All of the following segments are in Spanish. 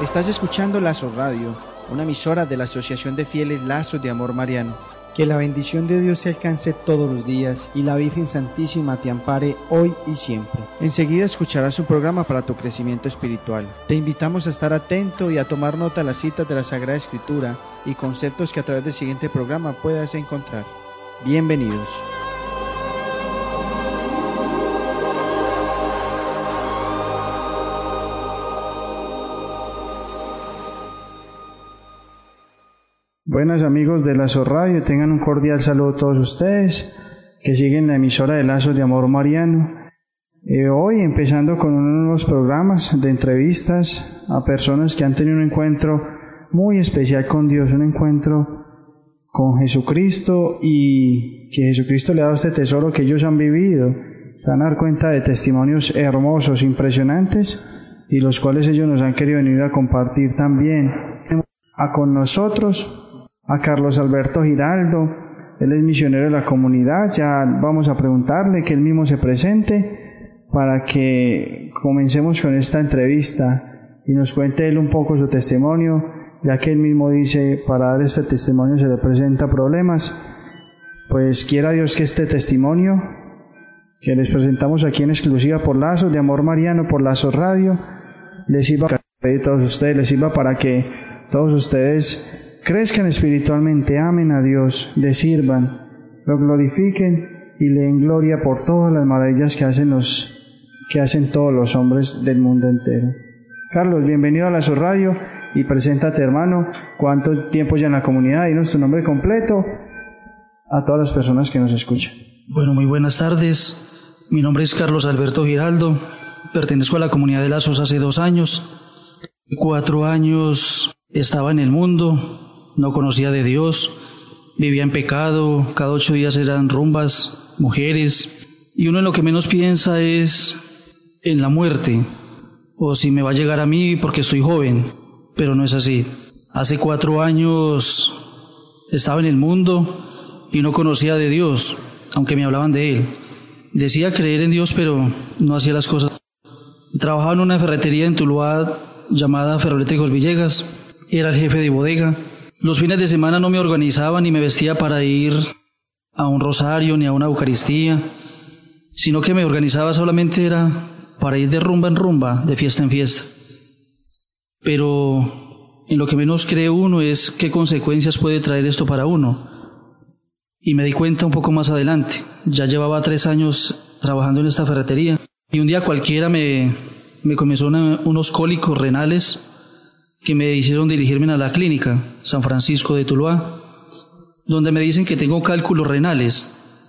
Estás escuchando Lazos Radio, una emisora de la Asociación de Fieles Lazos de Amor Mariano. Que la bendición de Dios te alcance todos los días y la Virgen Santísima te ampare hoy y siempre. Enseguida escucharás un programa para tu crecimiento espiritual. Te invitamos a estar atento y a tomar nota de las citas de la Sagrada Escritura y conceptos que a través del siguiente programa puedas encontrar. Bienvenidos. Buenas amigos de Lazos Radio, tengan un cordial saludo a todos ustedes que siguen la emisora de Lazos de Amor Mariano. Hoy empezando con uno de los programas de entrevistas a personas que han tenido un encuentro muy especial con Dios, un encuentro con Jesucristo, y que Jesucristo le ha dado este tesoro que ellos han vivido. Se van a dar cuenta de testimonios hermosos, impresionantes, y los cuales ellos nos han querido venir a compartir también. Con nosotros a Carlos Alberto Giraldo, él es misionero de la comunidad. Ya vamos a preguntarle que él mismo se presente para que comencemos con esta entrevista y nos cuente él un poco su testimonio, ya que él mismo dice, para dar este testimonio se le presenta problemas. Pues quiera Dios que este testimonio que les presentamos aquí en exclusiva por Lazos de Amor Mariano, por Lazos Radio, les sirva para que todos ustedes, les sirva para que todos ustedes crezcan espiritualmente, amen a Dios, le sirvan, lo glorifiquen y le den gloria por todas las maravillas que hacen todos los hombres del mundo entero. Carlos, bienvenido a Lazos Radio y preséntate, hermano. ¿Cuánto tiempo ya en la comunidad? Dinos tu nombre completo a todas las personas que nos escuchan. Bueno, muy buenas tardes. Mi nombre es Carlos Alberto Giraldo. Pertenezco a la comunidad de Lazos hace 2 años. 4 años estaba en el mundo. No conocía de Dios, vivía en pecado, cada 8 días eran rumbas, mujeres, y uno en lo que menos piensa es en la muerte, o si me va a llegar a mí porque estoy joven, pero no es así. Hace 4 años estaba en el mundo y no conocía de Dios, aunque me hablaban de Él. Decía creer en Dios, pero no hacía las cosas. Trabajaba en una ferretería en Tuluá llamada Ferroeléctricos Villegas, era el jefe de bodega. Los fines de semana no me organizaba ni me vestía para ir a un rosario ni a una eucaristía, sino que me organizaba solamente era para ir de rumba en rumba, de fiesta en fiesta. Pero en lo que menos cree uno es qué consecuencias puede traer esto para uno. Y me di cuenta un poco más adelante. Ya llevaba 3 años trabajando en esta ferretería y un día cualquiera me comenzó unos cólicos renales que me hicieron dirigirme a la clínica San Francisco de Tuluá, donde me dicen que tengo cálculos renales.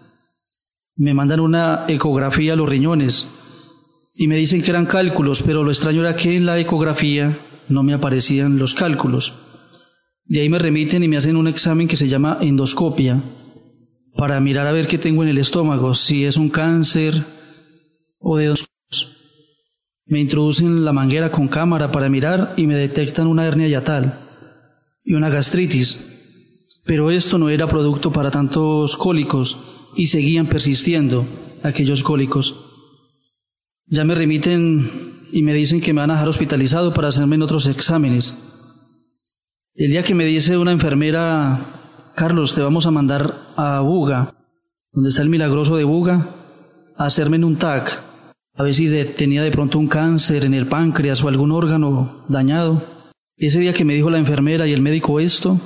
Me mandan una ecografía a los riñones y me dicen que eran cálculos, pero lo extraño era que en la ecografía no me aparecían los cálculos. De ahí me remiten y me hacen un examen que se llama endoscopia, para mirar a ver qué tengo en el estómago, si es un cáncer o de 2 cosas. Me introducen la manguera con cámara para mirar y me detectan una hernia hiatal y una gastritis. Pero esto no era producto para tantos cólicos y seguían persistiendo aquellos cólicos. Ya me remiten y me dicen que me van a dejar hospitalizado para hacerme en otros exámenes. El día que me dice una enfermera, Carlos, te vamos a mandar a Buga, donde está el Milagroso de Buga, a hacerme en un TAC. A ver si tenía de pronto un cáncer en el páncreas o algún órgano dañado. Ese día que me dijo la enfermera y el médico esto,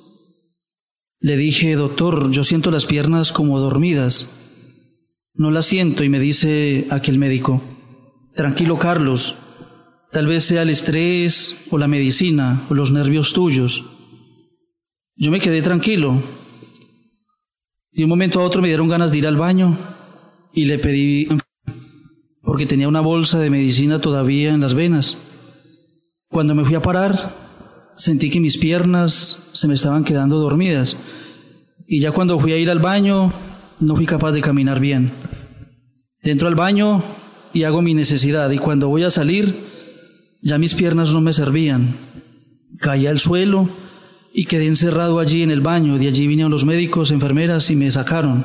le dije, doctor, yo siento las piernas como dormidas. No las siento, y me dice aquel médico, tranquilo Carlos, tal vez sea el estrés o la medicina o los nervios tuyos. Yo me quedé tranquilo. Y de un momento a otro me dieron ganas de ir al baño y le pedí, porque tenía una bolsa de medicina todavía en las venas. Cuando me fui a parar, sentí que mis piernas se me estaban quedando dormidas. Y ya cuando fui a ir al baño, no fui capaz de caminar bien. Entro al baño y hago mi necesidad. Y cuando voy a salir, ya mis piernas no me servían. Caí al suelo y quedé encerrado allí en el baño. De allí vinieron los médicos, enfermeras y me sacaron.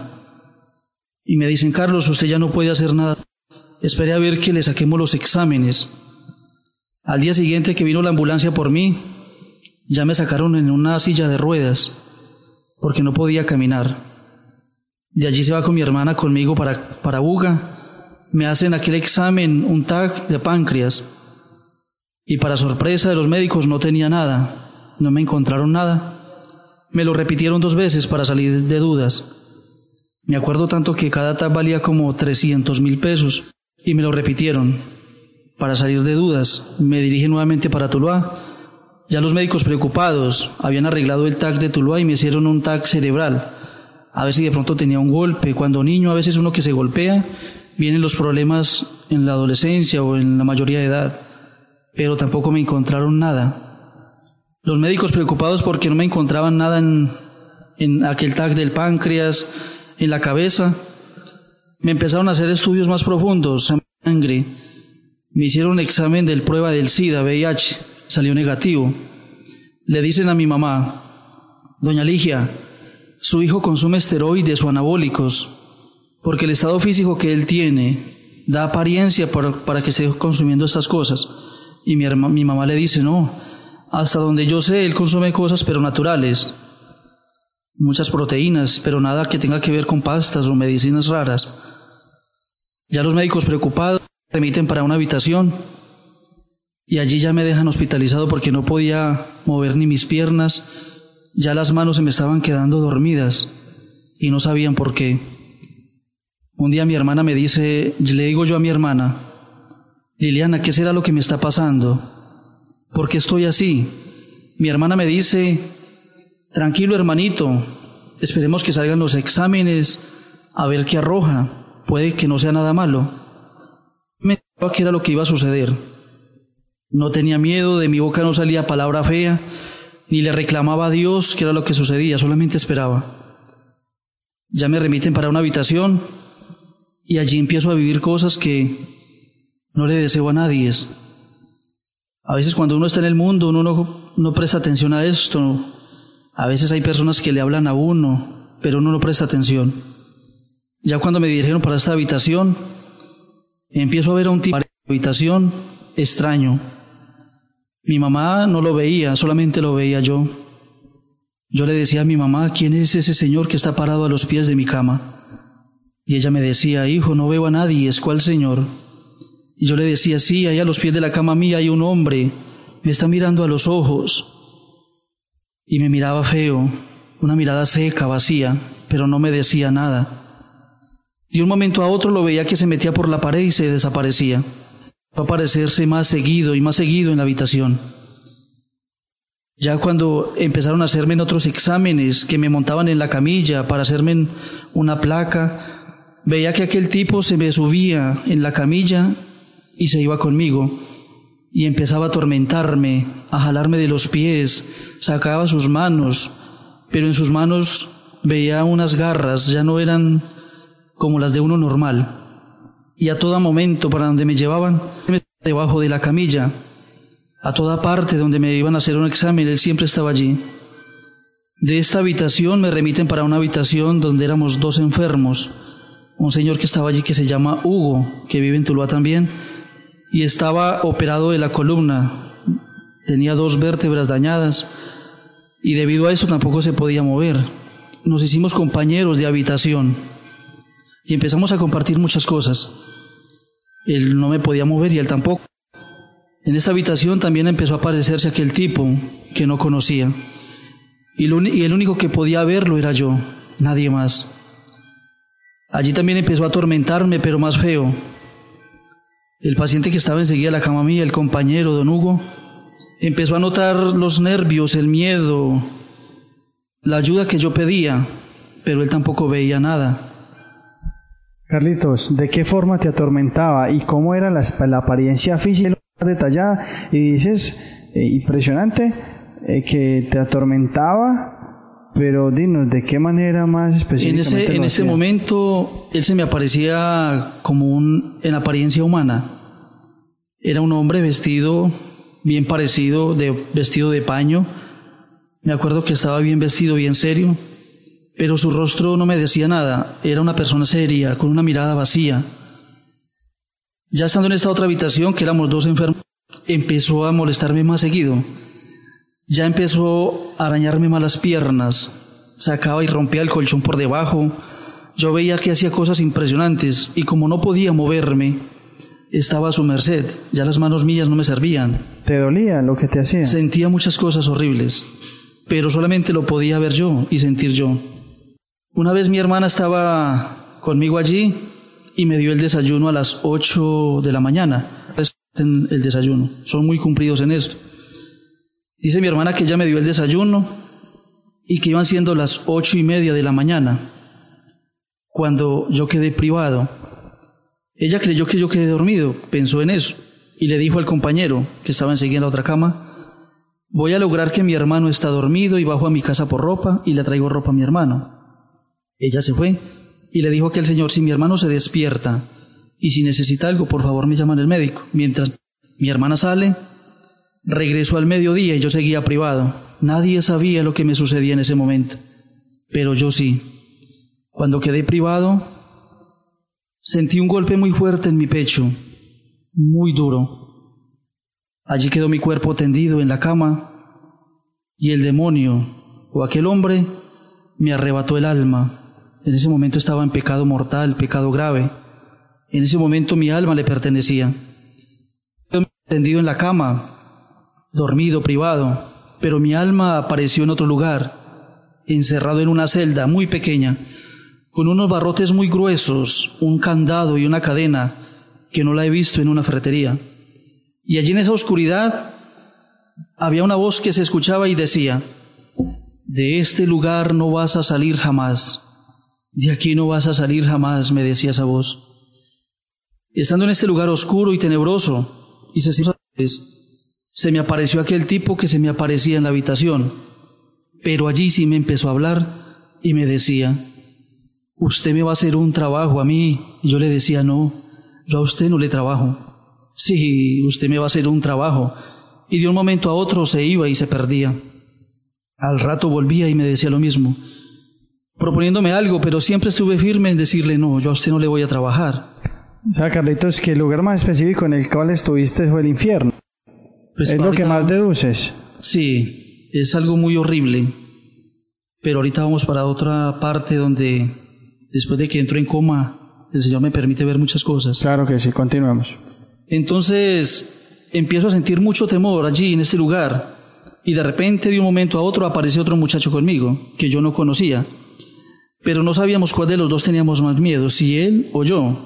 Y me dicen, Carlos, usted ya no puede hacer nada. Esperé a ver que le saquemos los exámenes. Al día siguiente que vino la ambulancia por mí, ya me sacaron en una silla de ruedas, porque no podía caminar. De allí se va con mi hermana conmigo para Buga, me hacen aquel examen, un TAC de páncreas, y para sorpresa de los médicos no tenía nada, no me encontraron nada. Me lo repitieron 2 veces para salir de dudas. Me acuerdo tanto que cada TAC valía como 300.000 pesos, y me lo repitieron. Para salir de dudas, me dirigí nuevamente para Tuluá. Ya los médicos preocupados habían arreglado el TAC de Tuluá y me hicieron un TAC cerebral. A ver si de pronto tenía un golpe. Cuando niño, a veces uno que se golpea, vienen los problemas en la adolescencia o en la mayoría de edad. Pero tampoco me encontraron nada. Los médicos preocupados porque no me encontraban nada en aquel TAC del páncreas, en la cabeza, me empezaron a hacer estudios más profundos, sangre. Me hicieron un examen de prueba del SIDA, VIH, salió negativo. Le dicen a mi mamá: doña Ligia, su hijo consume esteroides o anabólicos, porque el estado físico que él tiene da apariencia para que esté consumiendo estas cosas. Y mi mamá le dice: no, hasta donde yo sé, él consume cosas pero naturales, muchas proteínas, pero nada que tenga que ver con pastas o medicinas raras. Ya los médicos preocupados me remiten para una habitación y allí ya me dejan hospitalizado porque no podía mover ni mis piernas, ya las manos se me estaban quedando dormidas y no sabían por qué. Un día mi hermana me dice, le digo yo a mi hermana: Liliana, ¿qué será lo que me está pasando? ¿Por qué estoy así? Mi hermana me dice: tranquilo, hermanito, esperemos que salgan los exámenes a ver qué arroja, puede que no sea nada malo. Me dijo que era lo que iba a suceder. No tenía miedo, de mi boca no salía palabra fea, ni le reclamaba a Dios qué era lo que sucedía, solamente esperaba. Ya me remiten para una habitación y allí empiezo a vivir cosas que no le deseo a nadie. A veces cuando uno está en el mundo uno no presta atención a esto. A veces hay personas que le hablan a uno, pero uno no presta atención. Ya cuando me dirigieron para esta habitación, empiezo a ver a un tipo en la habitación extraño. Mi mamá no lo veía, solamente lo veía yo. Yo le decía a mi mamá: ¿quién es ese señor que está parado a los pies de mi cama? Y ella me decía: hijo, no veo a nadie, ¿es cuál señor? Y yo le decía: sí, ahí a los pies de la cama mía hay un hombre, me está mirando a los ojos. Y me miraba feo, una mirada seca, vacía, pero no me decía nada. De un momento a otro lo veía que se metía por la pared y se desaparecía. Va a aparecerse más seguido y más seguido en la habitación. Ya cuando empezaron a hacerme otros exámenes, que me montaban en la camilla para hacerme una placa, veía que aquel tipo se me subía en la camilla y se iba conmigo. Y empezaba a atormentarme, a jalarme de los pies, sacaba sus manos, pero en sus manos veía unas garras, ya no eran como las de uno normal. Y a todo momento, para donde me llevaban, debajo de la camilla, a toda parte donde me iban a hacer un examen, él siempre estaba allí. De esta habitación me remiten para una habitación donde éramos 2 enfermos, un señor que estaba allí que se llama Hugo, que vive en Tuluá también, y estaba operado de la columna, tenía 2 vértebras dañadas y debido a eso tampoco se podía mover. Nos hicimos compañeros de habitación y empezamos a compartir muchas cosas. Él no me podía mover y él tampoco. En esta habitación también empezó a aparecerse aquel tipo que no conocía y el único que podía verlo era yo, nadie más. Allí también empezó a atormentarme, pero más feo. El paciente que estaba enseguida a la cama mía, el compañero, don Hugo, empezó a notar los nervios, el miedo, la ayuda que yo pedía, pero él tampoco veía nada. Carlitos, ¿de qué forma te atormentaba y cómo era la apariencia física detallada? Y dices, impresionante, que te atormentaba, pero dinos, ¿de qué manera más específicamente? En ese momento, él se me aparecía como en apariencia humana. Era un hombre vestido bien parecido, vestido de paño. Me acuerdo que estaba bien vestido, bien serio, pero su rostro no me decía nada. Era una persona seria, con una mirada vacía. Ya estando en esta otra habitación, que éramos 2 enfermos, empezó a molestarme más seguido. Ya empezó a arañarme más las piernas, sacaba y rompía el colchón por debajo. Yo veía que hacía cosas impresionantes y como no podía moverme, estaba a su merced, ya las manos mías no me servían. ¿Te dolía lo que te hacía? Sentía muchas cosas horribles, pero solamente lo podía ver yo y sentir yo. Una vez mi hermana estaba conmigo allí y me dio el desayuno a las 8 de la mañana. Respeten el desayuno, son muy cumplidos en esto. Dice mi hermana que ella me dio el desayuno y que iban siendo las 8:30 de la mañana, cuando yo quedé privado. Ella creyó que yo quedé dormido, pensó en eso, y le dijo al compañero, que estaba enseguida en la otra cama: voy a lograr que mi hermano está dormido y bajo a mi casa por ropa y le traigo ropa a mi hermano. Ella se fue y le dijo a aquel señor: si mi hermano se despierta y si necesita algo, por favor me llaman al médico. Mientras mi hermana sale, regresó al mediodía y yo seguía privado. Nadie sabía lo que me sucedía en ese momento, pero yo sí. Cuando quedé privado, sentí un golpe muy fuerte en mi pecho, muy duro. Allí quedó mi cuerpo tendido en la cama y el demonio, o aquel hombre, me arrebató el alma. En ese momento estaba en pecado mortal, pecado grave. En ese momento mi alma le pertenecía. Tendido en la cama, dormido, privado, pero mi alma apareció en otro lugar, encerrado en una celda muy pequeña, con unos barrotes muy gruesos, un candado y una cadena que no la he visto en una ferretería. Y allí en esa oscuridad había una voz que se escuchaba y decía: de este lugar no vas a salir jamás. De aquí no vas a salir jamás, me decía esa voz. Estando en este lugar oscuro y tenebroso, y se me apareció aquel tipo que se me aparecía en la habitación, pero allí sí me empezó a hablar y me decía: usted me va a hacer un trabajo a mí. Y yo le decía: no, yo a usted no le trabajo. Sí, usted me va a hacer un trabajo. Y de un momento a otro se iba y se perdía. Al rato volvía y me decía lo mismo, proponiéndome algo, pero siempre estuve firme en decirle: no, yo a usted no le voy a trabajar. O sea, Carlitos, que el lugar más específico en el cual estuviste fue el infierno. Pues ¿Es lo que más deduces? Sí, es algo muy horrible. Pero ahorita vamos para otra parte donde, después de que entro en coma, el Señor me permite ver muchas cosas. Claro que sí, continuemos. Entonces empiezo a sentir mucho temor allí en ese lugar, y de repente de un momento a otro aparece otro muchacho conmigo que yo no conocía, pero no sabíamos cuál de los dos teníamos más miedo, si él o yo.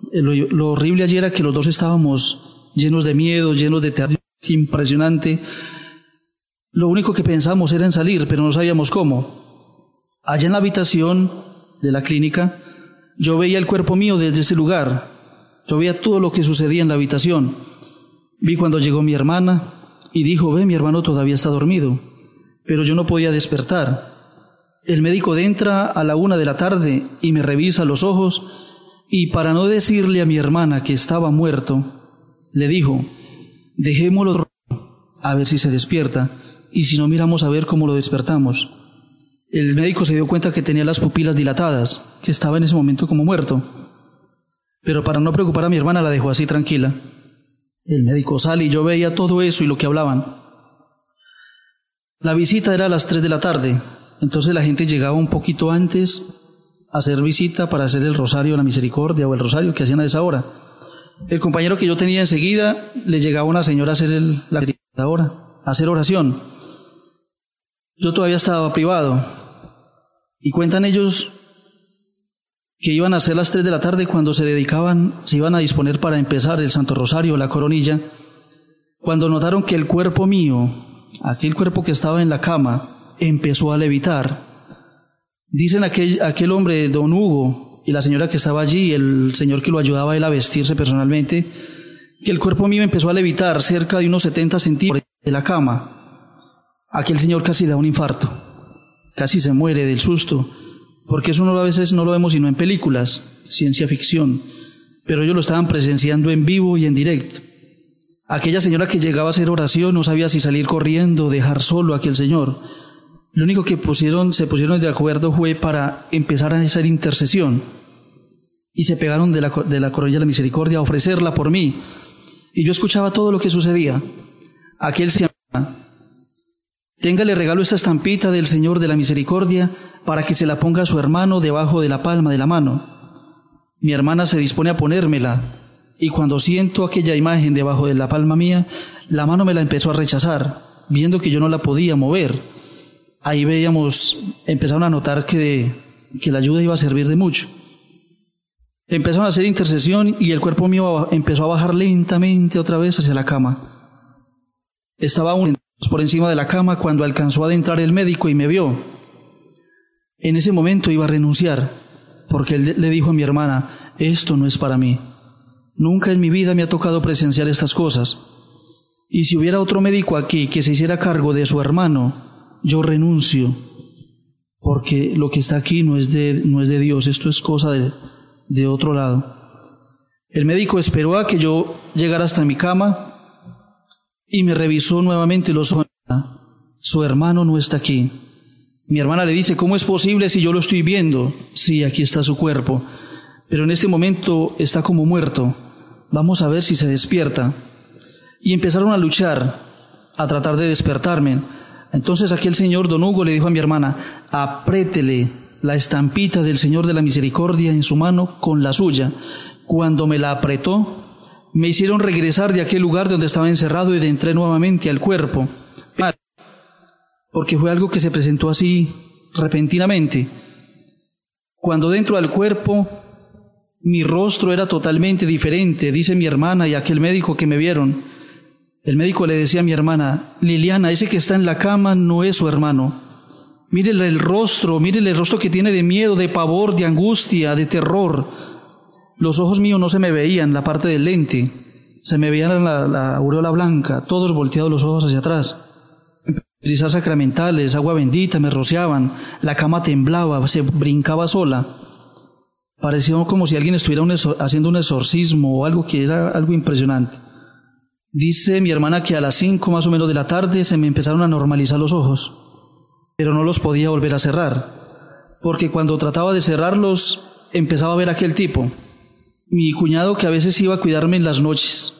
Lo horrible allí era que los dos estábamos llenos de miedo, llenos de terror, impresionante. Lo único que pensamos era en salir, pero no sabíamos cómo. Allá en la habitación de la clínica, yo veía el cuerpo mío desde ese lugar. Yo veía todo lo que sucedía en la habitación. Vi cuando llegó mi hermana y dijo: ve, mi hermano todavía está dormido. Pero yo no podía despertar. El médico entra a la 1 de la tarde y me revisa los ojos, y para no decirle a mi hermana que estaba muerto, le dijo: dejémoslo a ver si se despierta, y si no, miramos a ver cómo lo despertamos. El médico se dio cuenta que tenía las pupilas dilatadas, que estaba en ese momento como muerto, pero para no preocupar a mi hermana la dejó así tranquila. El médico sale y yo veía todo eso y lo que hablaban. La visita era a las 3 de la tarde, entonces la gente llegaba un poquito antes a hacer visita para hacer el rosario de la misericordia o el rosario que hacían a esa hora. El compañero que yo tenía enseguida, le llegaba una señora a hacer a hacer oración. Yo todavía estaba privado, y cuentan ellos que iban a ser las 3 de la tarde cuando se iban a disponer para empezar el Santo Rosario, la coronilla, cuando notaron que el cuerpo mío, aquel cuerpo que estaba en la cama, empezó a levitar. Dicen aquel hombre, don Hugo, y la señora que estaba allí, el señor que lo ayudaba a él a vestirse personalmente, que el cuerpo mío empezó a levitar cerca de unos 70 centímetros de la cama. Aquel señor casi da un infarto, casi se muere del susto, porque eso a veces no lo vemos sino en películas, ciencia ficción, pero ellos lo estaban presenciando en vivo y en directo. Aquella señora que llegaba a hacer oración no sabía si salir corriendo o dejar solo a aquel señor. Lo único que se pusieron de acuerdo fue para empezar a hacer intercesión, y se pegaron de la coronilla de la misericordia a ofrecerla por mí. y yo escuchaba todo lo que sucedía. Aquel se llamaba: tenga, le regalo esta estampita del Señor de la Misericordia para que se la ponga a su hermano debajo de la palma de la mano. Mi hermana se dispone a ponérmela, y cuando siento aquella imagen debajo de la palma mía, la mano me la empezó a rechazar, viendo que yo no la podía mover. Ahí empezaron a notar que la ayuda iba a servir de mucho. Empezaron a hacer intercesión y el cuerpo mío empezó a bajar lentamente otra vez hacia la cama. Estaba aún por encima de la cama cuando alcanzó a adentrar el médico y me vio. En ese momento iba a renunciar, porque él le dijo a mi hermana: esto no es para mí. Nunca en mi vida me ha tocado presenciar estas cosas. Y si hubiera otro médico aquí que se hiciera cargo de su hermano, yo renuncio, porque lo que está aquí no es de Dios, esto es cosa de otro lado. El médico esperó a que yo llegara hasta mi cama y me revisó nuevamente los ojos. Su hermano no está aquí. Mi hermana le dice: ¿cómo es posible si yo lo estoy viendo? Sí, aquí está su cuerpo, pero en este momento está como muerto. Vamos a ver si se despierta. Y empezaron a luchar, a tratar de despertarme. Entonces aquel señor don Hugo le dijo a mi hermana: apriétele la estampita del Señor de la Misericordia en su mano con la suya. Cuando me la apretó, me hicieron regresar de aquel lugar donde estaba encerrado y entré nuevamente al cuerpo, porque fue algo que se presentó así repentinamente. Cuando dentro del cuerpo, mi rostro era totalmente diferente, dice mi hermana y aquel médico que me vieron. El médico le decía a mi hermana: Liliana, ese que está en la cama no es su hermano. Mírele el rostro que tiene de miedo, de pavor, de angustia, de terror. Los ojos míos no se me veían, la parte del lente, se me veían la aureola blanca, todos volteados los ojos hacia atrás. Utilizar sacramentales, agua bendita, me rociaban, la cama temblaba, se brincaba sola. Parecía como si alguien estuviera haciendo un exorcismo o algo que era algo impresionante. Dice mi hermana que a las 5 más o menos de la tarde se me empezaron a normalizar los ojos, pero no los podía volver a cerrar, porque cuando trataba de cerrarlos empezaba a ver a aquel tipo. Mi cuñado, que a veces iba a cuidarme en las noches,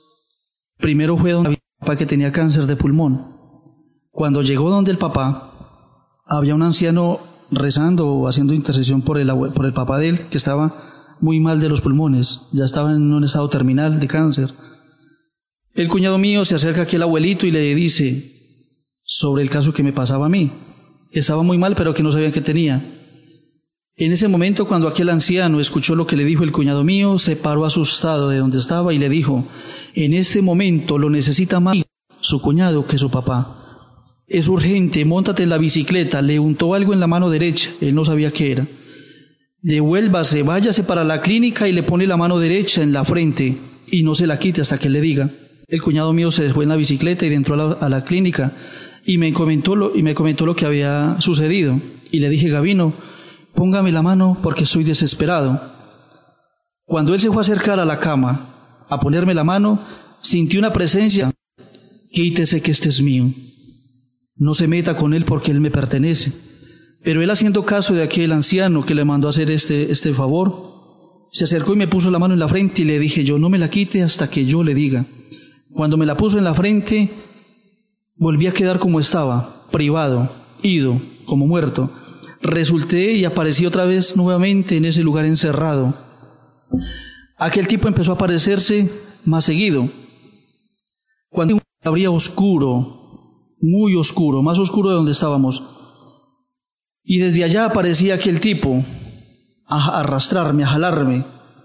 primero fue donde mi papá, que tenía cáncer de pulmón. Cuando llegó donde el papá, había un anciano rezando o haciendo intercesión por el papá de él, que estaba muy mal de los pulmones, ya estaba en un estado terminal de cáncer. El cuñado mío se acerca aquí al abuelito y le dice sobre el caso que me pasaba a mí, que estaba muy mal pero que no sabían qué tenía. En ese momento, cuando aquel anciano escuchó lo que le dijo el cuñado mío, se paró asustado de donde estaba y le dijo: en este momento lo necesita más su cuñado que su papá. Es urgente, móntate en la bicicleta. Le untó algo en la mano derecha, él no sabía qué era. Devuélvase, váyase para la clínica y le pone la mano derecha en la frente y no se la quite hasta que él le diga. El cuñado mío se fue en la bicicleta y entró a la clínica y me comentó lo que había sucedido. Y le dije: Gabino, póngame la mano porque estoy desesperado. Cuando él se fue a acercar a la cama a ponerme la mano, sintió una presencia: quítese que este es mío. No se meta con él porque él me pertenece. Pero él, haciendo caso de aquel anciano que le mandó a hacer este favor, se acercó y me puso la mano en la frente y le dije yo: no me la quite hasta que yo le diga. Cuando me la puso en la frente, volví a quedar como estaba, privado, ido, como muerto. Resulté y aparecí otra vez nuevamente en ese lugar encerrado. Aquel tipo empezó a aparecerse más seguido. Cuando abría oscuro, muy oscuro, más oscuro de donde estábamos. Y desde allá aparecía aquel tipo a arrastrarme, a jalarme.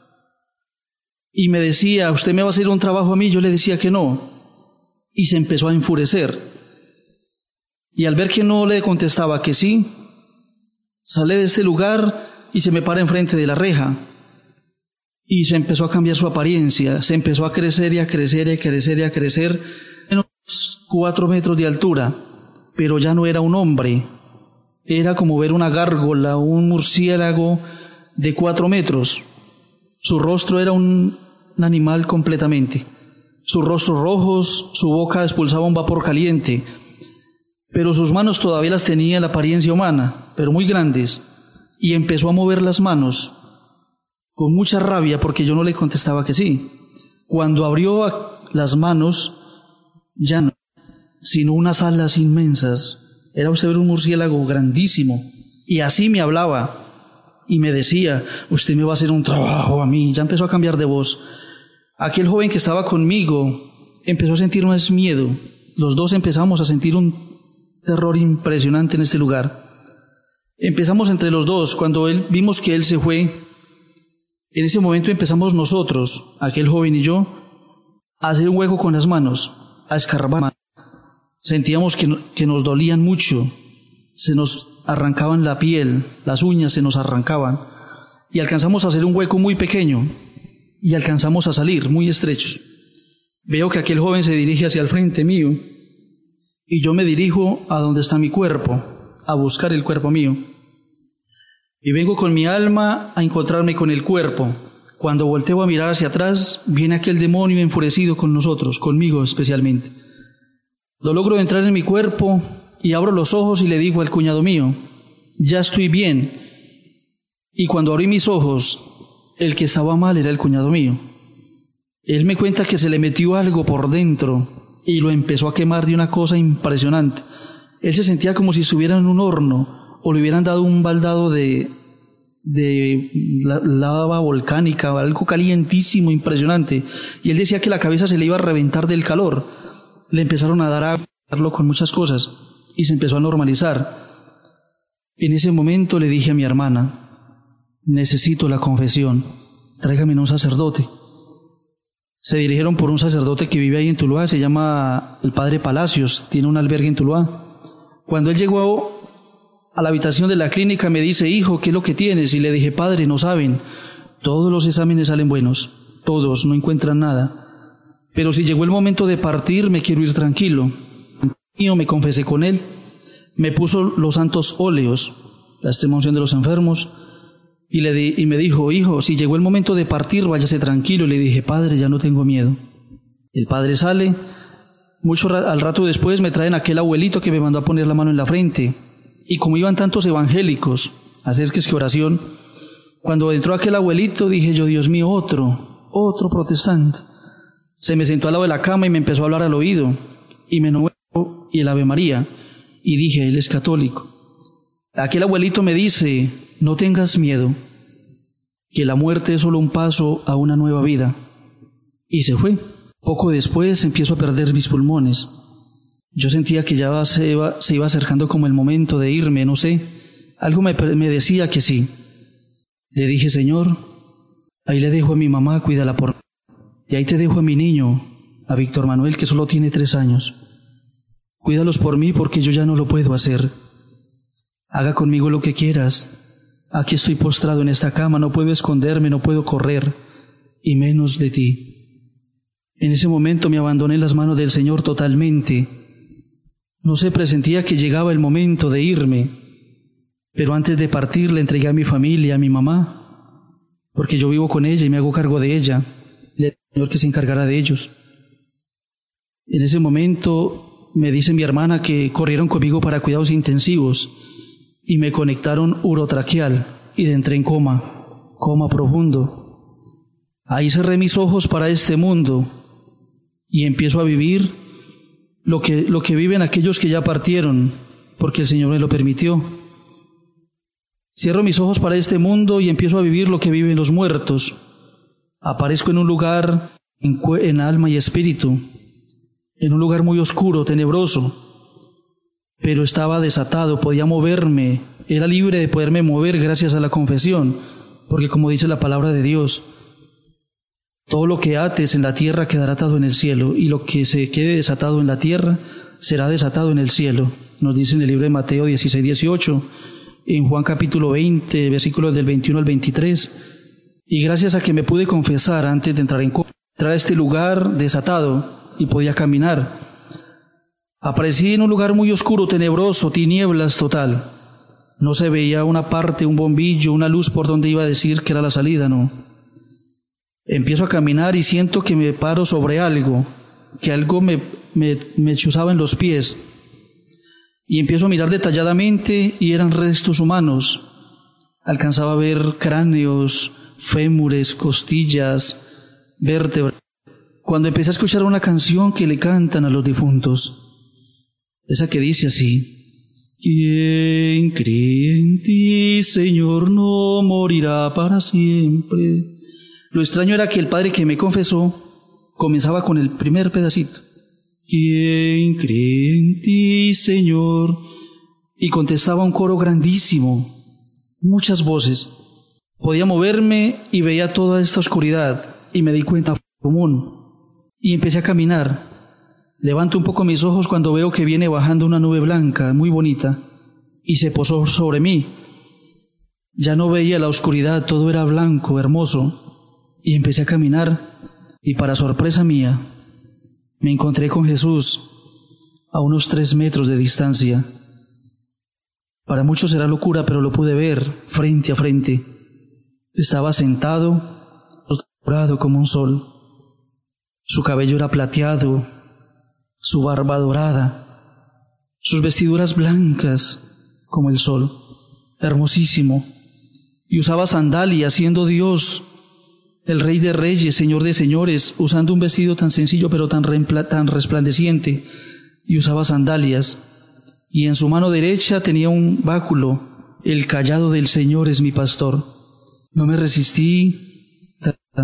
Y me decía: ¿usted me va a hacer un trabajo a mí? Yo le decía que no. Y se empezó a enfurecer. Y al ver que no le contestaba que sí, sale de este lugar y se me para enfrente de la reja. Y se empezó a cambiar su apariencia, se empezó a crecer y a crecer y a crecer y a crecer, en unos 4 metros de altura, pero ya no era un hombre, era como ver una gárgola, un murciélago de 4 metros. Su rostro era un animal completamente, sus rostros rojos, su boca expulsaba un vapor caliente, pero sus manos todavía las tenía la apariencia humana, pero muy grandes, y empezó a mover las manos con mucha rabia porque yo no le contestaba que sí. Cuando abrió las manos ya no, sino unas alas inmensas. Era usted un murciélago grandísimo. Y así me hablaba y me decía, usted me va a hacer un trabajo a mí. Ya empezó a cambiar de voz. Aquel joven que estaba conmigo empezó a sentir más miedo. Los dos empezamos a sentir un terror impresionante en este lugar. Empezamos entre los dos. Cuando vimos que él se fue, en ese momento empezamos nosotros, aquel joven y yo, a hacer un hueco con las manos, a escarbar. Sentíamos que nos dolían mucho, se nos arrancaban la piel, las uñas se nos arrancaban, y alcanzamos a hacer un hueco muy pequeño, y alcanzamos a salir muy estrechos. Veo que aquel joven se dirige hacia el frente mío, y yo me dirijo a donde está mi cuerpo, a buscar el cuerpo mío. Y vengo con mi alma a encontrarme con el cuerpo. Cuando volteo a mirar hacia atrás, viene aquel demonio enfurecido con nosotros, conmigo especialmente. Lo logro entrar en mi cuerpo y abro los ojos y le digo al cuñado mío, ya estoy bien. Y cuando abrí mis ojos, el que estaba mal era el cuñado mío. Él me cuenta que se le metió algo por dentro y lo empezó a quemar de una cosa impresionante. Él se sentía como si estuviera en un horno o le hubieran dado un baldado de lava volcánica, algo calientísimo, impresionante. Y él decía que la cabeza se le iba a reventar del calor. Le empezaron a dar agua con muchas cosas y se empezó a normalizar. En ese momento le dije a mi hermana, necesito la confesión, tráigame un sacerdote. Se dirigieron por un sacerdote que vive ahí en Tuluá, se llama el Padre Palacios, tiene un albergue en Tuluá. Cuando él llegó a la habitación de la clínica me dice, hijo, ¿qué es lo que tienes? Y le dije, padre, no saben, todos los exámenes salen buenos, todos, no encuentran nada. Pero si llegó el momento de partir, me quiero ir tranquilo. Yo me confesé con él, me puso los santos óleos, la extrema unción de los enfermos, y me dijo, hijo, si llegó el momento de partir, váyase tranquilo. Y le dije, padre, ya no tengo miedo. El padre sale, al rato después me traen aquel abuelito que me mandó a poner la mano en la frente. Y como iban tantos evangélicos a hacer que oración, cuando entró aquel abuelito dije yo, Dios mío, otro protestante. Se me sentó al lado de la cama y me empezó a hablar al oído, y me nuevo y el Ave María, y dije, él es católico. Aquel abuelito me dice, no tengas miedo, que la muerte es solo un paso a una nueva vida. Y se fue. Poco después empiezo a perder mis pulmones. Yo sentía que ya se iba acercando como el momento de irme, no sé. Algo me decía que sí. Le dije, Señor, ahí le dejo a mi mamá, cuídala por mí. Y ahí te dejo a mi niño, a Víctor Manuel, que solo tiene 3 años. Cuídalos por mí porque yo ya no lo puedo hacer. Haga conmigo lo que quieras. Aquí estoy postrado en esta cama, no puedo esconderme, no puedo correr, y menos de ti. En ese momento me abandoné en las manos del Señor totalmente. No se presentía que llegaba el momento de irme, pero antes de partir le entregué a mi familia, a mi mamá, porque yo vivo con ella y me hago cargo de ella. Le dije al Señor que se encargara de ellos. En ese momento me dice mi hermana que corrieron conmigo para cuidados intensivos y me conectaron urotraqueal y entré en coma profundo. Ahí cerré mis ojos para este mundo y empiezo a vivir lo que viven aquellos que ya partieron, porque el Señor me lo permitió. Cierro mis ojos para este mundo y empiezo a vivir lo que viven los muertos. Aparezco en un lugar en alma y espíritu, en un lugar muy oscuro, tenebroso, pero estaba desatado, podía moverme, era libre de poderme mover gracias a la confesión, porque como dice la palabra de Dios, todo lo que ates en la tierra quedará atado en el cielo, y lo que se quede desatado en la tierra será desatado en el cielo. Nos dice en el libro de Mateo 16-18, en Juan capítulo 20, versículos del 21 al 23. Y gracias a que me pude confesar antes de entrar a este lugar desatado y podía caminar, aparecí en un lugar muy oscuro, tenebroso, tinieblas total. No se veía una parte, un bombillo, una luz por donde iba a decir que era la salida, no. Empiezo a caminar y siento que me paro sobre algo, que algo me chuzaba en los pies. Y empiezo a mirar detalladamente y eran restos humanos. Alcanzaba a ver cráneos, fémures, costillas, vértebras. cuando empecé a escuchar una canción que le cantan a los difuntos, esa que dice así: quien cree en ti, Señor, no morirá para siempre. Lo extraño era que el padre que me confesó comenzaba con el primer pedacito: quien cree en ti, Señor, y contestaba un coro grandísimo, muchas voces. Podía moverme y veía toda esta oscuridad, y me di cuenta común, y empecé a caminar. Levanto un poco mis ojos cuando veo que viene bajando una nube blanca, muy bonita, y se posó sobre mí. Ya no veía la oscuridad, todo era blanco, hermoso, y empecé a caminar, y para sorpresa mía, me encontré con Jesús a unos 3 metros de distancia. Para muchos será locura, pero lo pude ver frente a frente. Estaba sentado, dorado como un sol. Su cabello era plateado, su barba dorada, sus vestiduras blancas como el sol, hermosísimo, y usaba sandalias, siendo Dios, el Rey de Reyes, Señor de Señores, usando un vestido tan sencillo pero tan resplandeciente, y usaba sandalias, y en su mano derecha tenía un báculo: el cayado del Señor es mi pastor. No me resistí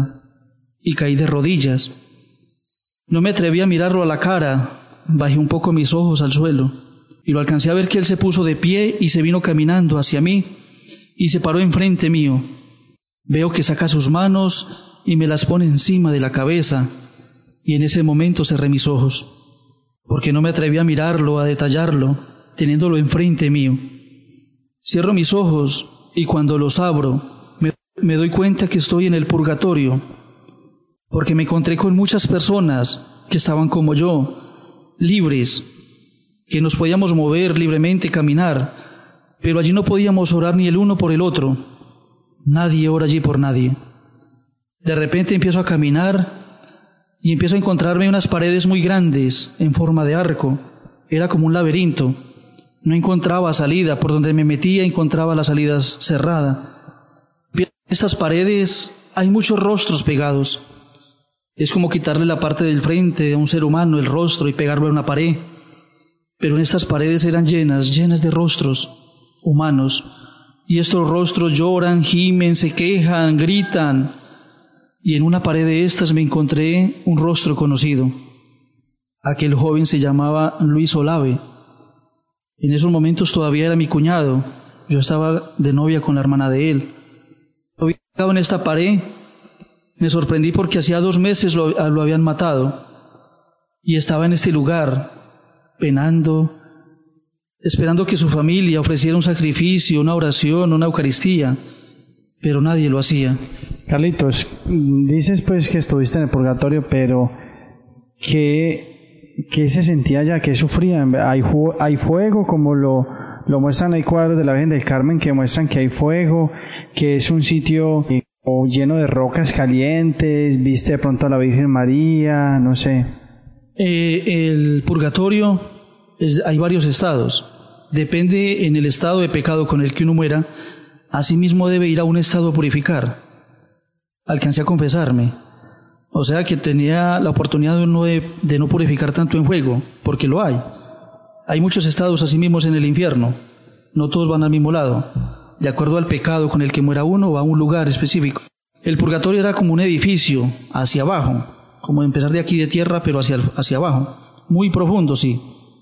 y caí de rodillas. No me atreví a mirarlo a la cara, bajé un poco mis ojos al suelo, y lo alcancé a ver que él se puso de pie y se vino caminando hacia mí, y se paró enfrente mío. Veo que saca sus manos y me las pone encima de la cabeza, y en ese momento cerré mis ojos, porque no me atreví a mirarlo, a detallarlo, teniéndolo enfrente mío. Cierro mis ojos, y cuando los abro, me doy cuenta que estoy en el purgatorio, porque me encontré con muchas personas que estaban como yo, libres, que nos podíamos mover libremente, caminar, pero allí no podíamos orar ni el uno por el otro. Nadie ora allí por nadie. De repente empiezo a caminar y empiezo a encontrarme unas paredes muy grandes en forma de arco. Era como un laberinto. No encontraba salida. Por donde me metía encontraba la salida cerrada. En estas paredes hay muchos rostros pegados. Es como quitarle la parte del frente a un ser humano, el rostro, y pegarlo a una pared. Pero en estas paredes eran llenas de rostros humanos. Y estos rostros lloran, gimen, se quejan, gritan. Y en una pared de estas me encontré un rostro conocido. Aquel joven se llamaba Luis Olave. En esos momentos todavía era mi cuñado. Yo estaba de novia con la hermana de él. Lo había quedado en esta pared. Me sorprendí porque hacía 2 meses lo habían matado. Y estaba en este lugar, penando, esperando que su familia ofreciera un sacrificio, una oración, una Eucaristía, pero nadie lo hacía. Carlitos, dices pues que estuviste en el purgatorio, pero ¿qué se sentía allá? ¿Qué sufrían? ¿Hay fuego, como lo muestran? Hay cuadros de la Virgen del Carmen que muestran que hay fuego, que es un sitio lleno de rocas calientes? ¿Viste de pronto a la Virgen María? No sé. El purgatorio, hay varios estados. Depende en el estado de pecado con el que uno muera, asimismo debe ir a un estado a purificar. Alcancé a confesarme. O sea que tenía la oportunidad de no purificar tanto en fuego, porque lo hay. Hay muchos estados asimismo en el infierno. No todos van al mismo lado. De acuerdo al pecado con el que muera uno, va a un lugar específico. El purgatorio era como un edificio hacia abajo, como empezar de aquí de tierra, pero hacia abajo. Muy profundo, sí.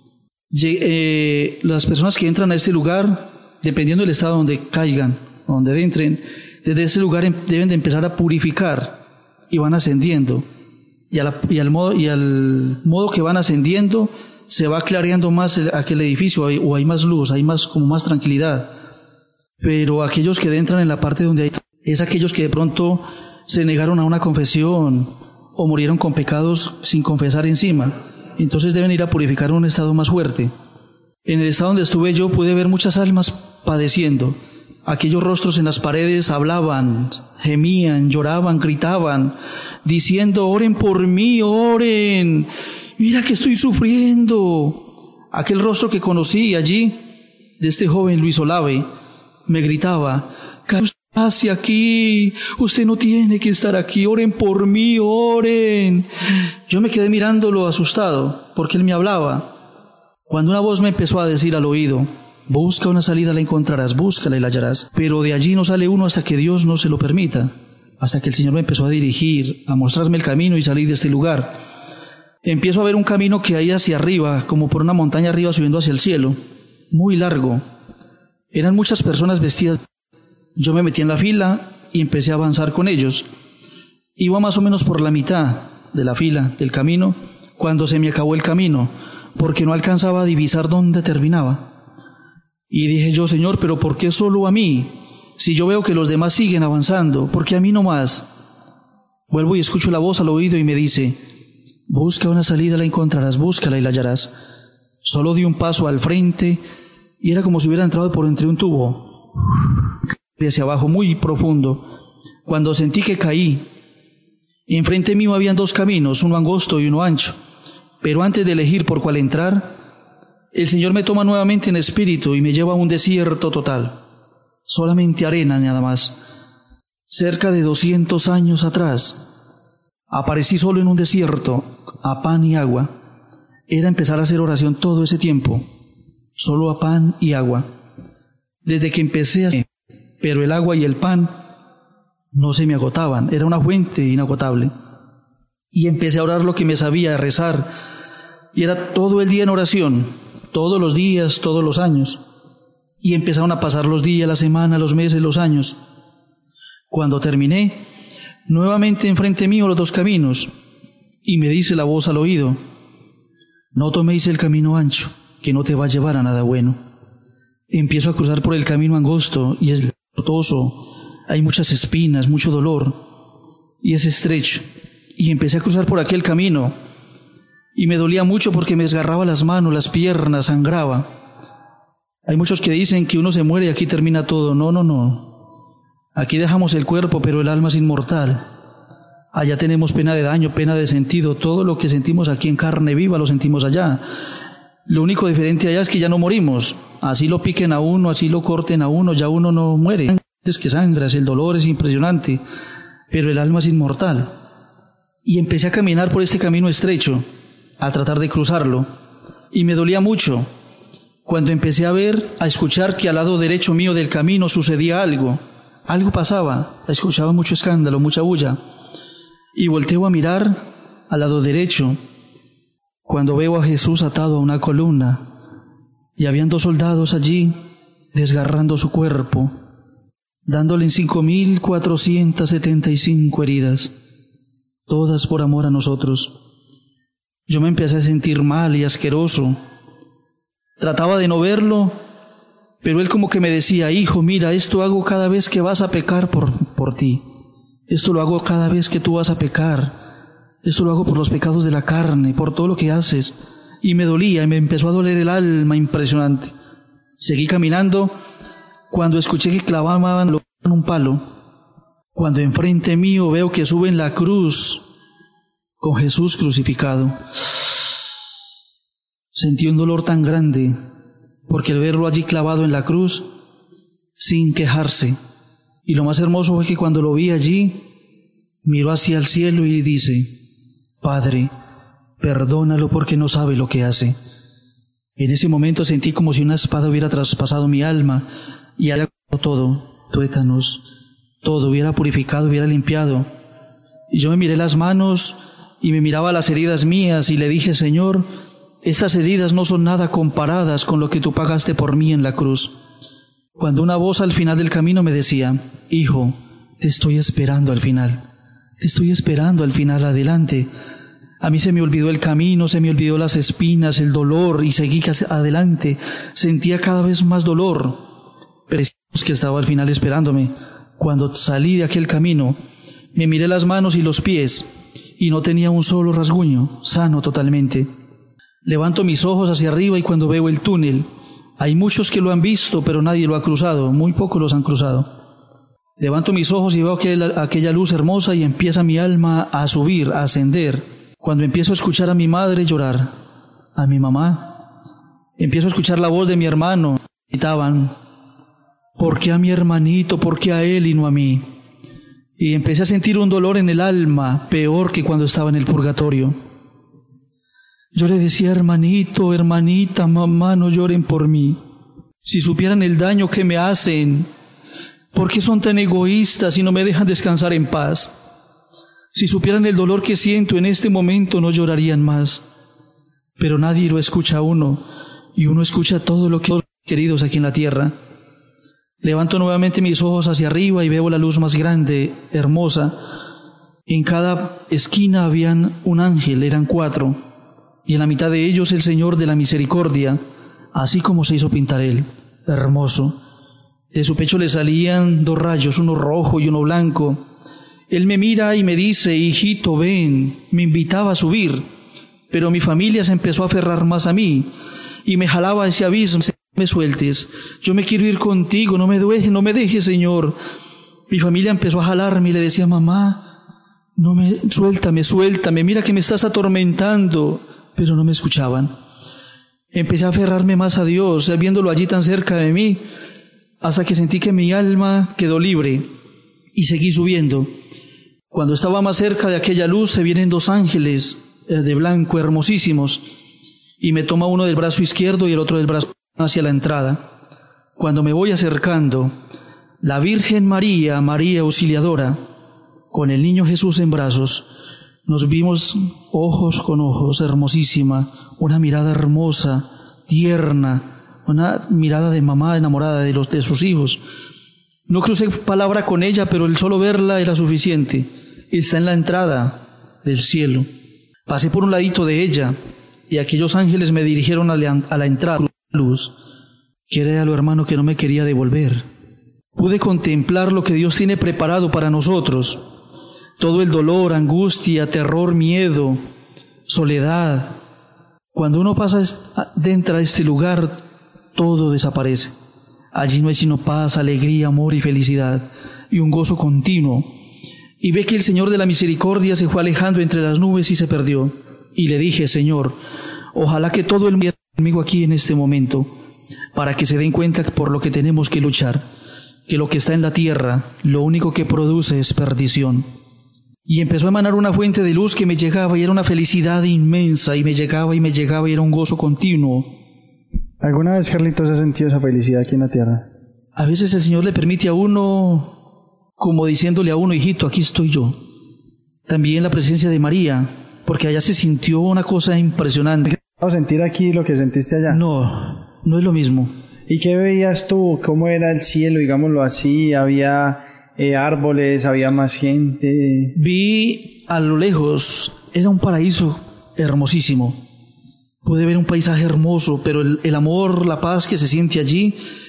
Las personas que entran a este lugar, dependiendo del estado donde caigan, donde entren, desde ese lugar deben de empezar a purificar y van ascendiendo. Y al modo que van ascendiendo, se va clareando más aquel edificio, o hay más luz, hay más tranquilidad. Pero aquellos que entran en la parte donde hay, es aquellos que de pronto se negaron a una confesión o murieron con pecados sin confesar encima. Entonces deben ir a purificar en un estado más fuerte. En el estado donde estuve yo pude ver muchas almas padeciendo. Aquellos rostros en las paredes hablaban, gemían, lloraban, gritaban, diciendo: oren por mí, oren, mira que estoy sufriendo. Aquel rostro que conocí allí, de este joven Luis Olave, me gritaba: hacia aquí, usted no tiene que estar aquí, oren por mí, oren. Yo me quedé mirándolo asustado, porque él me hablaba, cuando una voz me empezó a decir al oído: busca una salida, la encontrarás, búscala y la hallarás. Pero de allí no sale uno hasta que Dios no se lo permita, hasta que el Señor me empezó a dirigir, a mostrarme el camino y salí de este lugar. Empiezo a ver un camino que hay hacia arriba, como por una montaña arriba subiendo hacia el cielo, muy largo. Eran muchas personas vestidas. Yo me metí en la fila y empecé a avanzar con ellos. Iba más o menos por la mitad de la fila del camino cuando se me acabó el camino, porque no alcanzaba a divisar dónde terminaba. Y dije yo: Señor, ¿pero por qué solo a mí? Si yo veo que los demás siguen avanzando, ¿por qué a mí no más? Vuelvo y escucho la voz al oído y me dice: busca una salida, la encontrarás, búscala y la hallarás. Solo di un paso al frente y era como si hubiera entrado por entre un tubo hacia abajo, muy profundo. Cuando sentí que caí, enfrente mío habían dos caminos, uno angosto y uno ancho. Pero antes de elegir por cuál entrar, el Señor me toma nuevamente en espíritu y me lleva a un desierto total. Solamente arena, nada más. Cerca de 200 años atrás, aparecí solo en un desierto, a pan y agua. Era empezar a hacer oración todo ese tiempo, solo a pan y agua. Desde que empecé a hacer, pero el agua y el pan no se me agotaban, era una fuente inagotable. Y empecé a orar lo que me sabía, a rezar, y era todo el día en oración, todos los días, todos los años. Y empezaron a pasar los días, la semana, los meses, los años. Cuando terminé, nuevamente enfrente mío los dos caminos, y me dice la voz al oído: no toméis el camino ancho, que no te va a llevar a nada bueno. Empiezo a cruzar por el camino angosto, y es tortuoso, hay muchas espinas, mucho dolor, y es estrecho. Y empecé a cruzar por aquel camino, y me dolía mucho porque me desgarraba las manos, las piernas, sangraba. Hay muchos que dicen que uno se muere y aquí termina todo. No, no, no. Aquí dejamos el cuerpo, pero el alma es inmortal. Allá tenemos pena de daño, pena de sentido. Todo lo que sentimos aquí en carne viva lo sentimos allá. Lo único diferente allá es que ya no morimos. Así lo piquen a uno, así lo corten a uno, ya uno no muere. Es que sangras, el dolor es impresionante, pero el alma es inmortal. Y empecé a caminar por este camino estrecho, a tratar de cruzarlo, y me dolía mucho. Cuando empecé a escuchar que al lado derecho mío del camino sucedía algo pasaba, escuchaba mucho escándalo, mucha bulla, y volteo a mirar al lado derecho, cuando veo a Jesús atado a una columna, y habían dos soldados allí, desgarrando su cuerpo, dándole en 5.475 heridas, todas por amor a nosotros. Yo me empecé a sentir mal y asqueroso. Trataba de no verlo, pero él como que me decía: hijo, mira, esto hago cada vez que vas a pecar por ti. Esto lo hago cada vez que tú vas a pecar. Esto lo hago por los pecados de la carne, por todo lo que haces. Y me dolía, y me empezó a doler el alma, impresionante. Seguí caminando cuando escuché que clavaban un palo. Cuando enfrente mío veo que suben la cruz con Jesús crucificado. Sentí un dolor tan grande, porque al verlo allí clavado en la cruz, sin quejarse. Y lo más hermoso fue que cuando lo vi allí, miró hacia el cielo y dice: Padre, perdónalo porque no sabe lo que hace. En ese momento sentí como si una espada hubiera traspasado mi alma y había todo, tuétanos, todo hubiera purificado, hubiera limpiado. Y yo me miré las manos y me miraba las heridas mías y le dije: Señor, estas heridas no son nada comparadas con lo que tú pagaste por mí en la cruz. Cuando una voz al final del camino me decía: Hijo, te estoy esperando al final, te estoy esperando al final, adelante. A mí se me olvidó el camino, se me olvidó las espinas, el dolor, y seguí adelante. Sentía cada vez más dolor, pero que estaba al final esperándome. Cuando salí de aquel camino, me miré las manos y los pies, y no tenía un solo rasguño, sano totalmente. Levanto mis ojos hacia arriba y cuando veo el túnel, hay muchos que lo han visto, pero nadie lo ha cruzado, muy pocos los han cruzado. Levanto mis ojos y veo aquella luz hermosa y empieza mi alma a subir, a ascender. Cuando empiezo a escuchar a mi madre llorar, a mi mamá, empiezo a escuchar la voz de mi hermano, gritaban: ¿por qué a mi hermanito? ¿Por qué a él y no a mí? Y empecé a sentir un dolor en el alma, peor que cuando estaba en el purgatorio. Yo le decía, hermanito, hermanita, mamá, no lloren por mí. Si supieran el daño que me hacen, ¿por qué son tan egoístas y no me dejan descansar en paz? Si supieran el dolor que siento en este momento, no llorarían más. Pero nadie lo escucha a uno, y uno escucha todo lo que los queridos aquí en la tierra. Levanto nuevamente mis ojos hacia arriba y veo la luz más grande, hermosa. En cada esquina habían un ángel, eran 4, y en la mitad de ellos el Señor de la Misericordia, así como se hizo pintar él, hermoso. De su pecho le salían 2 rayos, uno rojo y uno blanco. Él me mira y me dice, hijito, ven, me invitaba a subir, pero mi familia se empezó a aferrar más a mí y me jalaba a ese abismo. No me sueltes, yo me quiero ir contigo, no me dejes, Señor. Mi familia empezó a jalarme y le decía, mamá, suéltame, mira que me estás atormentando, pero no me escuchaban. Empecé a aferrarme más a Dios, viéndolo allí tan cerca de mí, hasta que sentí que mi alma quedó libre y seguí subiendo. Cuando estaba más cerca de aquella luz, se vienen 2 ángeles de blanco, hermosísimos, y me toma uno del brazo izquierdo y el otro del brazo hacia la entrada. Cuando me voy acercando, la Virgen María, María Auxiliadora, con el niño Jesús en brazos, nos vimos ojos con ojos, hermosísima, una mirada hermosa, tierna, una mirada de mamá enamorada de sus hijos. No crucé palabra con ella, pero el solo verla era suficiente. Está en la entrada del cielo. Pasé por un ladito de ella, y aquellos ángeles me dirigieron a la entrada de la luz. Créalo, hermano, que no me quería devolver. Pude contemplar lo que Dios tiene preparado para nosotros. Todo el dolor, angustia, terror, miedo, soledad. Cuando uno pasa dentro de este lugar, todo desaparece. Allí no hay sino paz, alegría, amor y felicidad, y un gozo continuo. Y ve que el Señor de la Misericordia se fue alejando entre las nubes y se perdió. Y le dije, Señor, ojalá que todo el mundo esté conmigo aquí en este momento, para que se den cuenta por lo que tenemos que luchar, que lo que está en la tierra, lo único que produce es perdición. Y empezó a emanar una fuente de luz que me llegaba y era una felicidad inmensa, y me llegaba y era un gozo continuo. ¿Alguna vez, Carlitos, has sentido esa felicidad aquí en la tierra? A veces el Señor le permite a uno, como diciéndole a uno, hijito, aquí estoy yo. También la presencia de María, porque allá se sintió una cosa impresionante. ¿No sentir aquí lo que sentiste allá? No, no es lo mismo. ¿Y qué veías tú? ¿Cómo era el cielo, digámoslo así? ¿Había árboles? ¿Había más gente? Vi a lo lejos, era un paraíso hermosísimo. Pude ver un paisaje hermoso, pero el amor, la paz que se siente allí,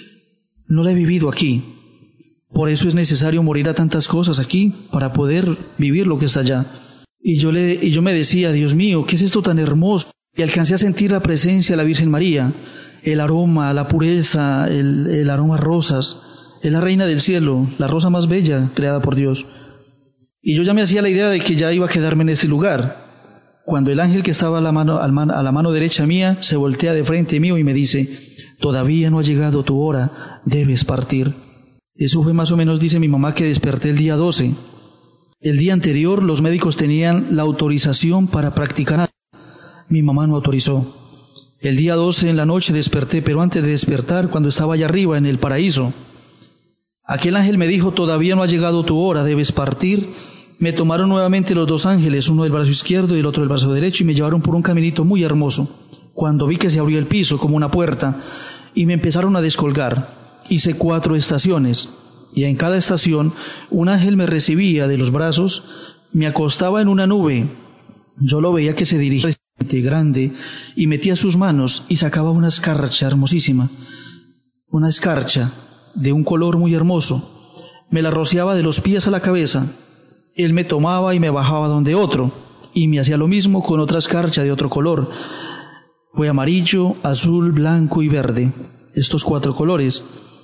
no la he vivido aquí. Por eso es necesario morir a tantas cosas aquí, para poder vivir lo que está allá. Y yo me decía, Dios mío, ¿qué es esto tan hermoso? Y alcancé a sentir la presencia de la Virgen María, el aroma, la pureza, el aroma a rosas. Es la reina del cielo, la rosa más bella creada por Dios. Y yo ya me hacía la idea de que ya iba a quedarme en ese lugar, cuando el ángel que estaba a la mano derecha mía se voltea de frente mío y me dice, todavía no ha llegado tu hora, debes partir. Eso fue más o menos, dice mi mamá, que desperté el día 12. El día anterior los médicos tenían la autorización para practicar. Mi mamá no autorizó. El día 12 en la noche desperté, pero antes de despertar, cuando estaba allá arriba en el paraíso, aquel ángel me dijo, todavía no ha llegado tu hora, debes partir. Me tomaron nuevamente los 2 ángeles, uno del brazo izquierdo y el otro del brazo derecho, y me llevaron por un caminito muy hermoso. Cuando vi que se abrió el piso como una puerta, y me empezaron a descolgar, hice 4 estaciones, y en cada estación un ángel me recibía de los brazos, me acostaba en una nube. Yo lo veía que se dirigía grande, y metía sus manos y sacaba una escarcha hermosísima, una escarcha de un color muy hermoso. Me la rociaba de los pies a la cabeza. Él me tomaba y me bajaba donde otro, y me hacía lo mismo con otra escarcha de otro color. Fue amarillo, azul, blanco y verde, estos 4 colores.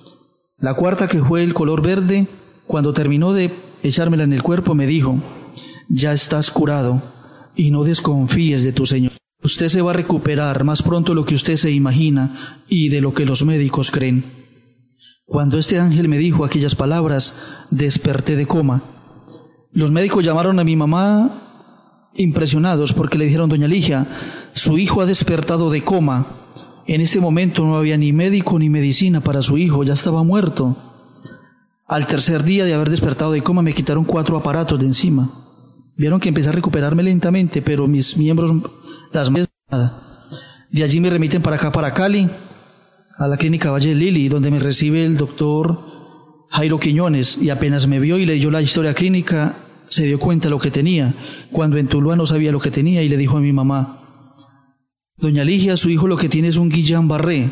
La cuarta, que fue el color verde, cuando terminó de echármela en el cuerpo, me dijo, ya estás curado, y no desconfíes de tu Señor. Usted se va a recuperar más pronto de lo que usted se imagina y de lo que los médicos creen. Cuando este ángel me dijo aquellas palabras, desperté de coma. Los médicos llamaron a mi mamá impresionados porque le dijeron: doña Ligia, su hijo ha despertado de coma. En ese momento no había ni médico ni medicina para su hijo, ya estaba muerto. Al tercer día de haber despertado de coma me quitaron 4 aparatos de encima. Vieron que empecé a recuperarme lentamente, pero mis miembros, las manos, nada. De allí me remiten para acá, para Cali, a la clínica Valle de Lili, donde me recibe el doctor Jairo Quiñones, y apenas me vio y leyó la historia clínica, se dio cuenta de lo que tenía, cuando en Tuluá no sabía lo que tenía, y le dijo a mi mamá: doña Ligia, su hijo lo que tiene es un Guillain-Barré.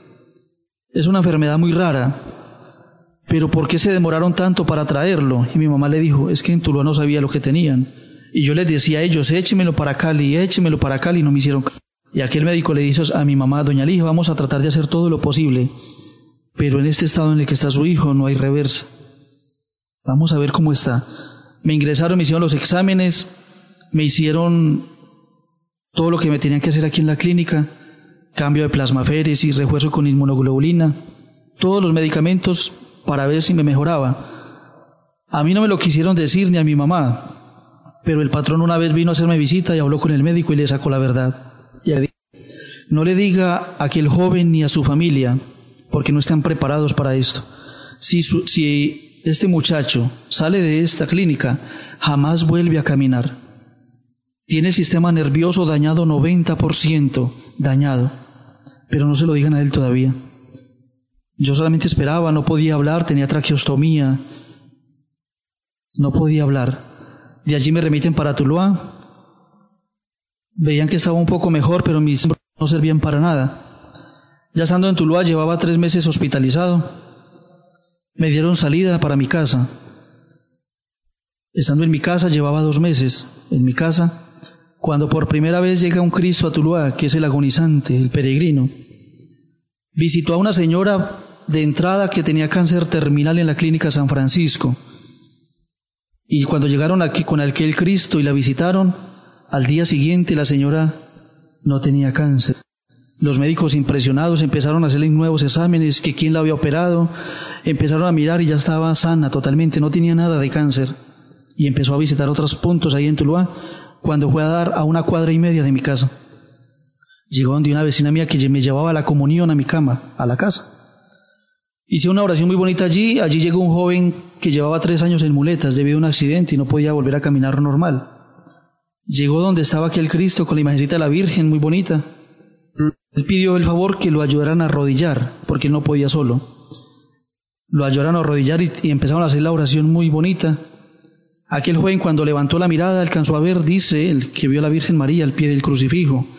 Es una enfermedad muy rara, pero ¿por qué se demoraron tanto para traerlo? Y mi mamá le dijo: es que en Tuluá no sabía lo que tenían. Y yo les decía a ellos: échemelo para Cali, y no me hicieron caso. Y aquel médico le dice a mi mamá: doña Ligia, vamos a tratar de hacer todo lo posible, pero en este estado en el que está su hijo no hay reversa. Vamos a ver cómo está. Me ingresaron, me hicieron los exámenes, me hicieron todo lo que me tenían que hacer aquí en la clínica, cambio de plasmaféresis, refuerzo con inmunoglobulina, todos los medicamentos para ver si me mejoraba. A mí no me lo quisieron decir ni a mi mamá, pero el patrón una vez vino a hacerme visita y habló con el médico y le sacó la verdad. Y le dije: no le diga a aquel joven ni a su familia, porque no están preparados para esto. Si este muchacho sale de esta clínica, jamás vuelve a caminar. Tiene el sistema nervioso dañado, 90% dañado, pero no se lo digan a él todavía. Yo solamente esperaba, no podía hablar, tenía traqueostomía, no podía hablar. De allí me remiten para Tuluá. Veían que estaba un poco mejor, pero mis miembros no servían para nada. Ya estando en Tuluá, llevaba 3 meses hospitalizado. Me dieron salida para mi casa. Estando en mi casa, llevaba 2 meses en mi casa, cuando por primera vez llega un Cristo a Tuluá, que es el agonizante, el peregrino. Visitó a una señora de entrada que tenía cáncer terminal en la clínica San Francisco. Y cuando llegaron aquí con aquel Cristo y la visitaron, al día siguiente la señora no tenía cáncer. Los médicos, impresionados, empezaron a hacerle nuevos exámenes, que quién la había operado. Empezaron a mirar y ya estaba sana totalmente, no tenía nada de cáncer. Y empezó a visitar otros puntos ahí en Tuluá, cuando fue a dar a 1,5 cuadras de mi casa. Llegó donde una vecina mía que me llevaba la comunión a mi cama, a la casa. Hice una oración muy bonita allí. Allí llegó un joven que llevaba 3 años en muletas debido a un accidente y no podía volver a caminar normal. Llegó donde estaba aquel Cristo con la imagencita de la Virgen, muy bonita. Él pidió el favor que lo ayudaran a arrodillar, porque él no podía solo. Lo ayudaron a arrodillar y empezaron a hacer la oración muy bonita. Aquel joven, cuando levantó la mirada, alcanzó a ver, dice él, que vio a la Virgen María al pie del crucifijo.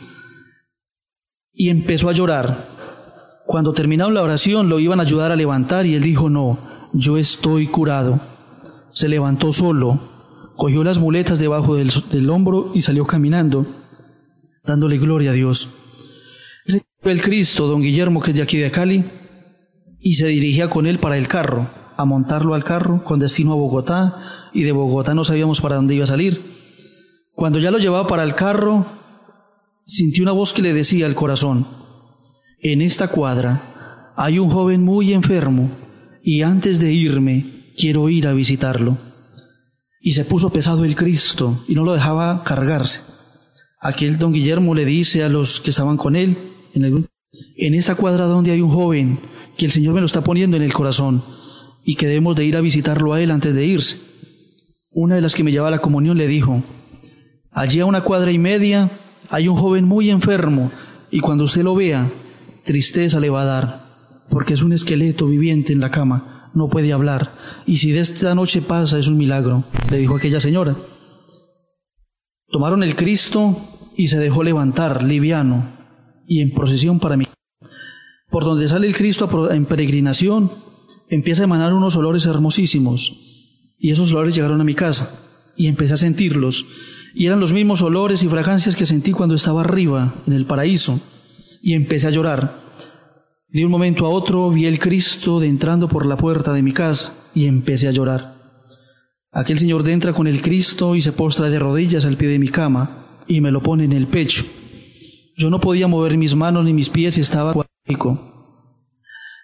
Y empezó a llorar. Cuando terminaron la oración, lo iban a ayudar a levantar y él dijo: no, yo estoy curado. Se levantó solo, cogió las muletas debajo del hombro y salió caminando, dándole gloria a Dios. Ese fue el Cristo, don Guillermo, que es de aquí de Cali, y se dirigía con él para el carro, a montarlo al carro con destino a Bogotá, y de Bogotá no sabíamos para dónde iba a salir. Cuando ya lo llevaba para el carro, sintió una voz que le decía al corazón: en esta cuadra hay un joven muy enfermo, y antes de irme quiero ir a visitarlo. Y se puso pesado el Cristo, y no lo dejaba cargarse. Aquel don Guillermo le dice a los que estaban con él, en esa cuadra donde hay un joven, que el Señor me lo está poniendo en el corazón, y que debemos de ir a visitarlo a él antes de irse. Una de las que me llevaba a la comunión le dijo: allí a 1,5 cuadras hay un joven muy enfermo, y cuando usted lo vea, tristeza le va a dar, porque es un esqueleto viviente en la cama, no puede hablar, y si de esta noche pasa es un milagro, le dijo aquella señora. Tomaron el Cristo y se dejó levantar, liviano, y en procesión para mí. Por donde sale el Cristo en peregrinación, empieza a emanar unos olores hermosísimos, y esos olores llegaron a mi casa, y empecé a sentirlos, y eran los mismos olores y fragancias que sentí cuando estaba arriba, en el paraíso, y empecé a llorar. De un momento a otro vi el Cristo entrando por la puerta de mi casa, y empecé a llorar. Aquel señor entra con el Cristo y se postra de rodillas al pie de mi cama, y me lo pone en el pecho. Yo no podía mover mis manos ni mis pies y estaba cuadrico.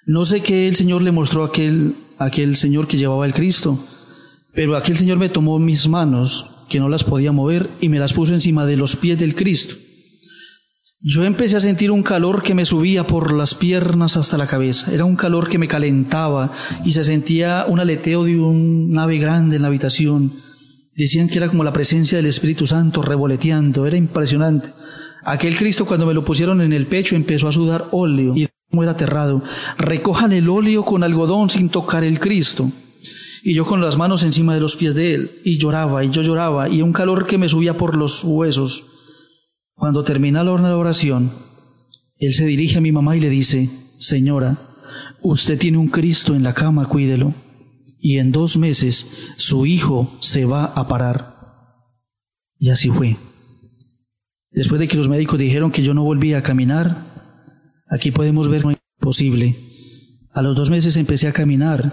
No sé qué el Señor le mostró a aquel señor que llevaba el Cristo, pero aquel señor me tomó mis manos, que no las podía mover, y me las puso encima de los pies del Cristo. Yo empecé a sentir un calor que me subía por las piernas hasta la cabeza. Era un calor que me calentaba y se sentía un aleteo de un ave grande en la habitación. Decían que era como la presencia del Espíritu Santo revoloteando. Era impresionante. Aquel Cristo, cuando me lo pusieron en el pecho, empezó a sudar óleo y como era aterrado. Recojan el óleo con algodón sin tocar el Cristo. Y yo con las manos encima de los pies de él, y lloraba, y yo lloraba, y un calor que me subía por los huesos. Cuando termina la oración, él se dirige a mi mamá y le dice: señora, usted tiene un Cristo en la cama, cuídelo, y en 2 meses su hijo se va a parar. Y así fue. Después de que los médicos dijeron que yo no volvía a caminar, aquí podemos ver que no es posible. A los 2 meses empecé a caminar,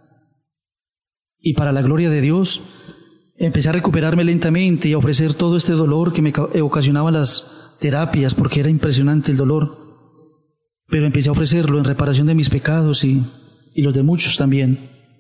y para la gloria de Dios, empecé a recuperarme lentamente y a ofrecer todo este dolor que me ocasionaban las terapias, porque era impresionante el dolor. Pero empecé a ofrecerlo en reparación de mis pecados y los de muchos también.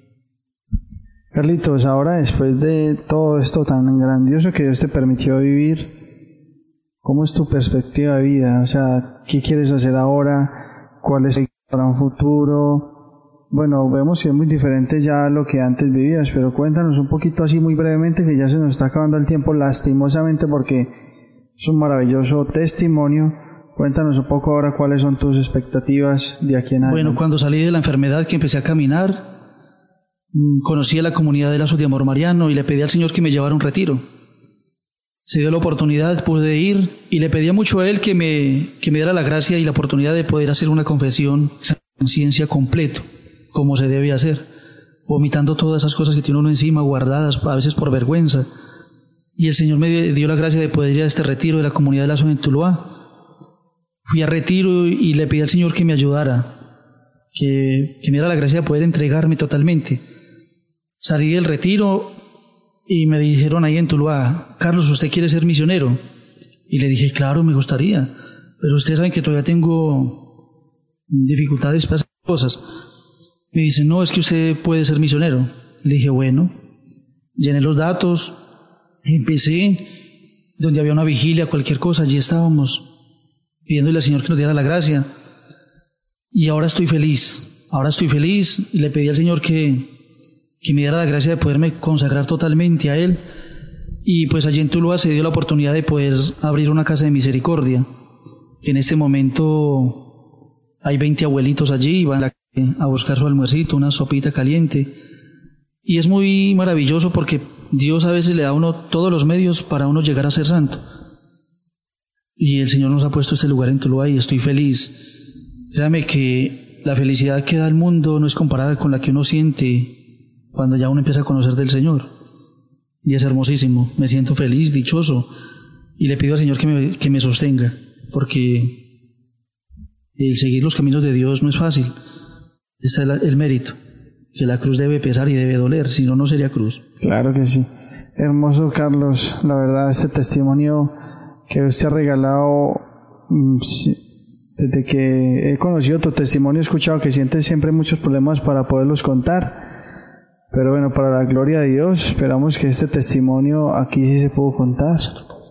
Carlitos, ahora después de todo esto tan grandioso que Dios te permitió vivir, ¿cómo es tu perspectiva de vida? O sea, ¿qué quieres hacer ahora? ¿Cuál es para un futuro? Bueno, vemos que es muy diferente ya a lo que antes vivías, pero cuéntanos un poquito así muy brevemente, que ya se nos está acabando el tiempo lastimosamente, porque es un maravilloso testimonio. Cuéntanos un poco ahora cuáles son tus expectativas de aquí en adelante. Bueno, cuando salí de la enfermedad, que empecé a caminar, conocí a la comunidad de Lazos de Amor Mariano y le pedí al Señor que me llevara a un retiro. Se dio la oportunidad, pude ir, y le pedía mucho a Él que me diera la gracia y la oportunidad de poder hacer una confesión, conciencia completo, como se debe hacer, vomitando todas esas cosas que tiene uno encima, guardadas, a veces por vergüenza. Y el Señor me dio la gracia de poder ir a este retiro de la comunidad de Lazos en Tuluá. Fui a retiro y le pedí al Señor que me ayudara, que me diera la gracia de poder entregarme totalmente. Salí del retiro y me dijeron ahí en Tuluá: Carlos, ¿usted quiere ser misionero? Y le dije: claro, me gustaría, pero ustedes saben que todavía tengo dificultades para hacer cosas. Me dicen: no, es que usted puede ser misionero. Le dije: bueno. Llené los datos, empecé, donde había una vigilia, cualquier cosa, allí estábamos, pidiéndole al Señor que nos diera la gracia. Y ahora estoy feliz y le pedí al Señor que me diera la gracia de poderme consagrar totalmente a Él. Y pues allí en Tuluá se dio la oportunidad de poder abrir una casa de misericordia. En este momento hay 20 abuelitos allí, van a buscar su almuercito, una sopita caliente. Y es muy maravilloso porque Dios a veces le da a uno todos los medios para uno llegar a ser santo. Y el Señor nos ha puesto este lugar en Tuluá y estoy feliz. Créame que la felicidad que da el mundo no es comparada con la que uno siente cuando ya uno empieza a conocer del Señor. Y es hermosísimo, me siento feliz, dichoso, y le pido al Señor que me sostenga, porque el seguir los caminos de Dios no es fácil. Este es el mérito, que la cruz debe pesar y debe doler, si no, no sería cruz. Claro que sí. Hermoso, Carlos, la verdad, este testimonio que usted ha regalado, desde que he conocido tu testimonio, he escuchado que sientes siempre muchos problemas para poderlos contar. Pero bueno, para la gloria de Dios, esperamos que este testimonio aquí sí se pudo contar.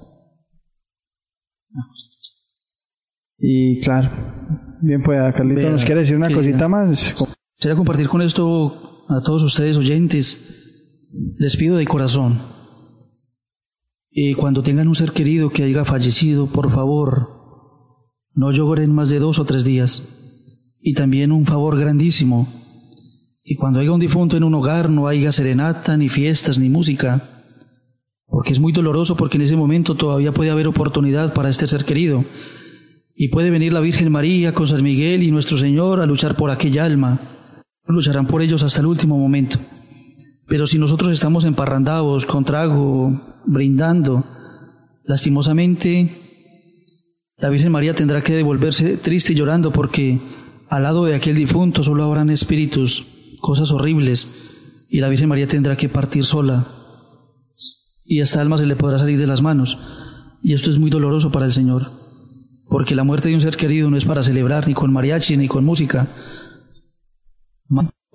Y claro, bien pueda, Carlito, ¿nos quiere decir una cosita más? Quisiera compartir con esto a todos ustedes oyentes. Les pido de corazón, cuando tengan un ser querido que haya fallecido, por favor, no lloren más de 2 o 3 días. Y también un favor grandísimo: y cuando haya un difunto en un hogar, no haya serenata, ni fiestas, ni música, porque es muy doloroso, porque en ese momento todavía puede haber oportunidad para este ser querido, y puede venir la Virgen María con San Miguel y nuestro Señor a luchar por aquella alma. Lucharán por ellos hasta el último momento. Pero si nosotros estamos emparrandados, con trago, brindando, lastimosamente, la Virgen María tendrá que devolverse triste y llorando, porque al lado de aquel difunto solo habrán espíritus, cosas horribles, y la Virgen María tendrá que partir sola, y esta alma se le podrá salir de las manos. Y esto es muy doloroso para el Señor, porque la muerte de un ser querido no es para celebrar ni con mariachi ni con música,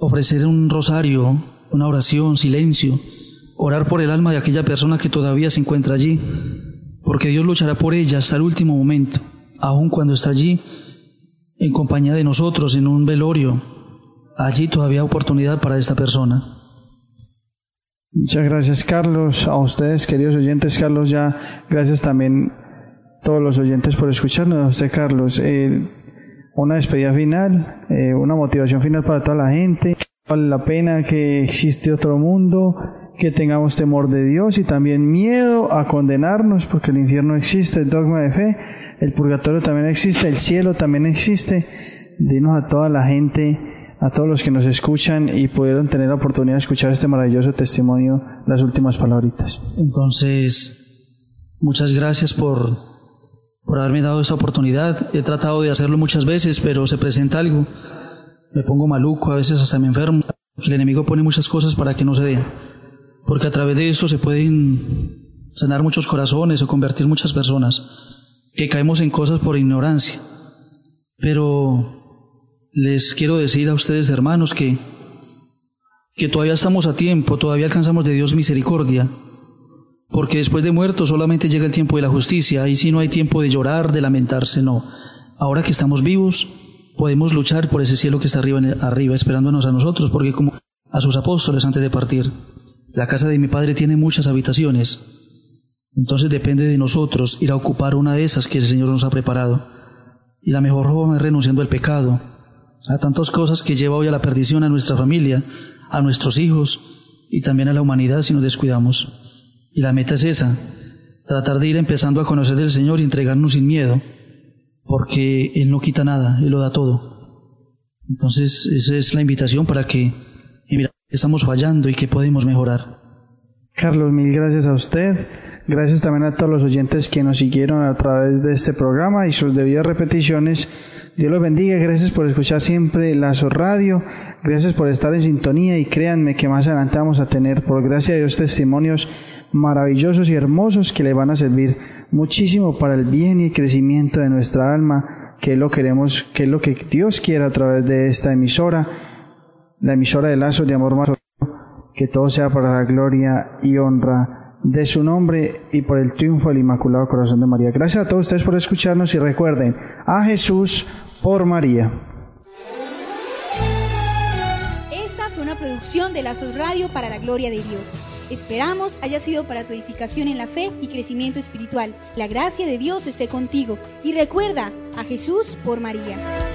ofrecer un rosario, una oración, silencio, orar por el alma de aquella persona que todavía se encuentra allí, porque Dios luchará por ella hasta el último momento, aun cuando está allí en compañía de nosotros en un velorio. Allí todavía hay oportunidad para esta persona. Muchas gracias, Carlos. A ustedes, queridos oyentes, Carlos, ya gracias también a todos los oyentes por escucharnos. A usted, Carlos, una despedida final, una motivación final para toda la gente. Vale la pena que existe otro mundo, que tengamos temor de Dios y también miedo a condenarnos, porque el infierno existe, el dogma de fe, el purgatorio también existe, el cielo también existe. Dinos a toda la gente, a todos los que nos escuchan y pudieron tener la oportunidad de escuchar este maravilloso testimonio, las últimas palabritas. Entonces, muchas gracias por haberme dado esta oportunidad. He tratado de hacerlo muchas veces, pero se presenta algo. Me pongo maluco, a veces hasta me enfermo. El enemigo pone muchas cosas para que no se den. Porque a través de esto se pueden sanar muchos corazones o convertir muchas personas que caemos en cosas por ignorancia. Pero les quiero decir a ustedes, hermanos, que todavía estamos a tiempo, todavía alcanzamos de Dios misericordia, porque después de muerto solamente llega el tiempo de la justicia. Ahí sí no hay tiempo de llorar, de lamentarse, no. Ahora que estamos vivos, podemos luchar por ese cielo que está arriba esperándonos a nosotros, porque como a sus apóstoles antes de partir, la casa de mi Padre tiene muchas habitaciones, entonces depende de nosotros ir a ocupar una de esas que el Señor nos ha preparado. Y la mejor forma es renunciando al pecado, a tantas cosas que lleva hoy a la perdición a nuestra familia, a nuestros hijos y también a la humanidad si nos descuidamos. Y la meta es esa, tratar de ir empezando a conocer del Señor y entregarnos sin miedo, porque Él no quita nada, Él lo da todo. Entonces esa es la invitación para que mira, estamos fallando y que podemos mejorar. Carlos, mil gracias a usted. Gracias también a todos los oyentes que nos siguieron a través de este programa y sus debidas repeticiones. Dios los bendiga, gracias por escuchar siempre la SOS Radio, gracias por estar en sintonía y créanme que más adelante vamos a tener, por gracia de Dios, testimonios maravillosos y hermosos que le van a servir muchísimo para el bien y el crecimiento de nuestra alma, que es lo que Dios quiere a través de esta emisora, la emisora de Lazos de Amor Más, que todo sea para la gloria y honra de su nombre y por el triunfo del Inmaculado Corazón de María. Gracias a todos ustedes por escucharnos y recuerden, a Jesús por María. Esta fue una producción de la SOS Radio para la gloria de Dios. Esperamos haya sido para tu edificación en la fe y crecimiento espiritual. La gracia de Dios esté contigo y recuerda, a Jesús por María.